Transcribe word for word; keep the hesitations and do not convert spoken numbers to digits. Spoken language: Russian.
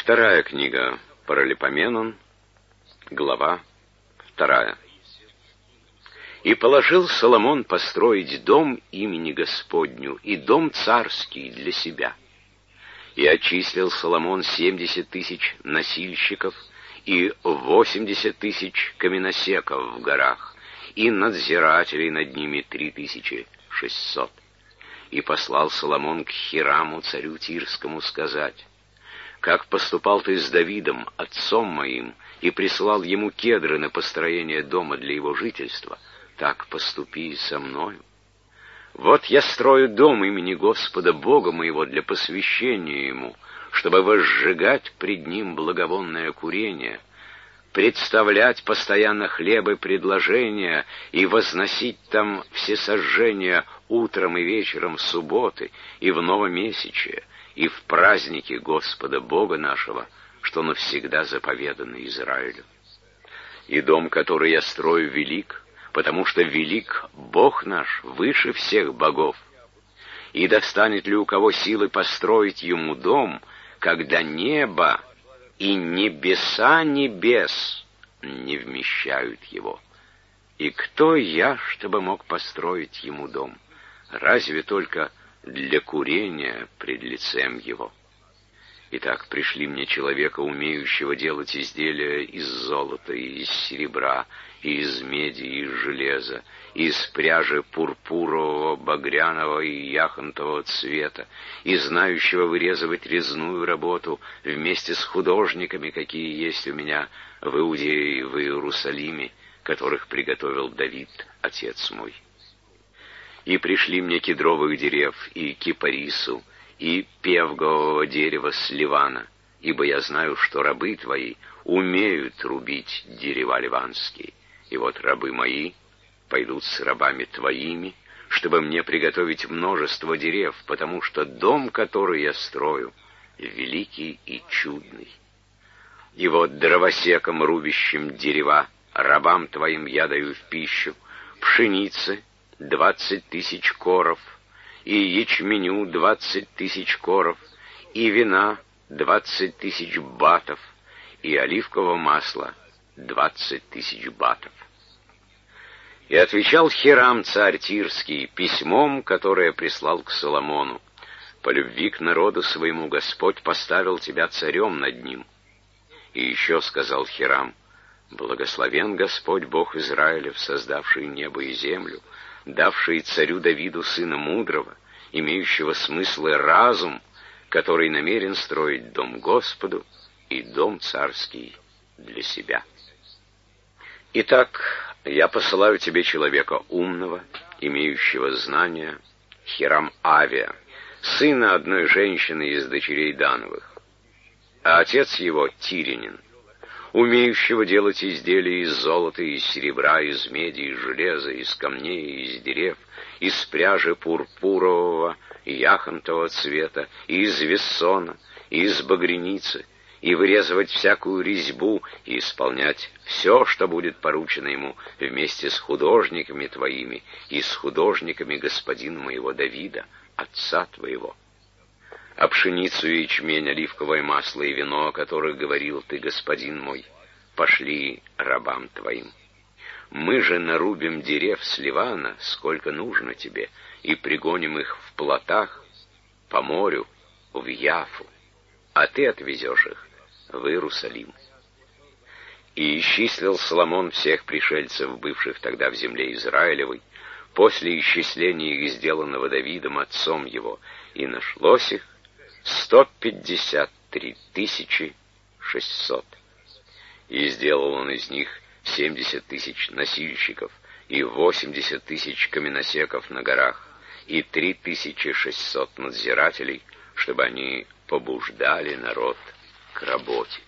Вторая книга Паралипоменон, глава вторая. «И положил Соломон построить дом имени Господню и дом царский для себя. И отчислил Соломон семьдесят тысяч носильщиков и восемьдесят тысяч каменосеков в горах, и надзирателей над ними три тысячи шестьсот. И послал Соломон к Хираму, царю Тирскому, сказать: как поступал ты с Давидом, отцом моим, и прислал ему кедры на построение дома для его жительства, так поступи и со мною. Вот я строю дом имени Господа Бога моего для посвящения ему, чтобы возжигать пред ним благовонное курение, представлять постоянно хлеб и предложения и возносить там всесожжения утром и вечером субботы и в новомесячие, и в праздники Господа Бога нашего, что навсегда заповедано Израилю. И дом, который я строю, велик, потому что велик Бог наш выше всех богов. И достанет ли у кого силы построить ему дом, когда небо и небеса небес не вмещают его? И кто я, чтобы мог построить ему дом? Разве только для курения пред лицем его. Итак, пришли мне человека, умеющего делать изделия из золота, и из серебра, и из меди, и из железа, и из пряжи пурпурового, багряного и яхонтового цвета, и знающего вырезывать резную работу вместе с художниками, какие есть у меня в Иудее и в Иерусалиме, которых приготовил Давид, отец мой. И пришли мне кедровых дерев, и кипарису, и певгового дерева с Ливана, ибо я знаю, что рабы твои умеют рубить дерева ливанские. И вот рабы мои пойдут с рабами твоими, чтобы мне приготовить множество дерев, потому что дом, который я строю, великий и чудный. И вот дровосекам, рубящим дерева, рабам твоим я даю в пищу пшеницы, двадцать тысяч коров, и ячменю двадцать тысяч коров, и вина двадцать тысяч батов, и оливкового масла двадцать тысяч батов. И отвечал Хирам, царь Тирский, письмом, которое прислал к Соломону: по любви к народу своему Господь поставил тебя царем над ним. И еще сказал Хирам: благословен Господь Бог Израилев, создавший небо и землю, давший царю Давиду сына мудрого, имеющего смысл и разум, который намерен строить дом Господу и дом царский для себя. Итак, я посылаю тебе человека умного, имеющего знания, Хирам-Авия, сына одной женщины из дочерей Дановых, а отец его тирянин, умеющего делать изделия из золота, из серебра, из меди, из железа, из камней, из дерев, из пряжи пурпурового и яхонтового цвета, и из вессона, и из багряницы, и вырезывать всякую резьбу, и исполнять все, что будет поручено ему, вместе с художниками твоими и с художниками господина моего Давида, отца твоего. А пшеницу и ячмень, оливковое масло и вино, о которых говорил ты, господин мой, пошли рабам твоим. Мы же нарубим дерев с Ливана, сколько нужно тебе, и пригоним их в плотах по морю в Яфу, а ты отвезешь их в Иерусалим. И исчислил Соломон всех пришельцев, бывших тогда в земле Израилевой, после исчисления их, сделанного Давидом, отцом его, и нашлось их сто пятьдесят три тысячи шестьсот. И сделал он из них семьдесят тысяч носильщиков, и восемьдесят тысяч каменосеков на горах, и три тысячи шестьсот надзирателей, чтобы они побуждали народ к работе.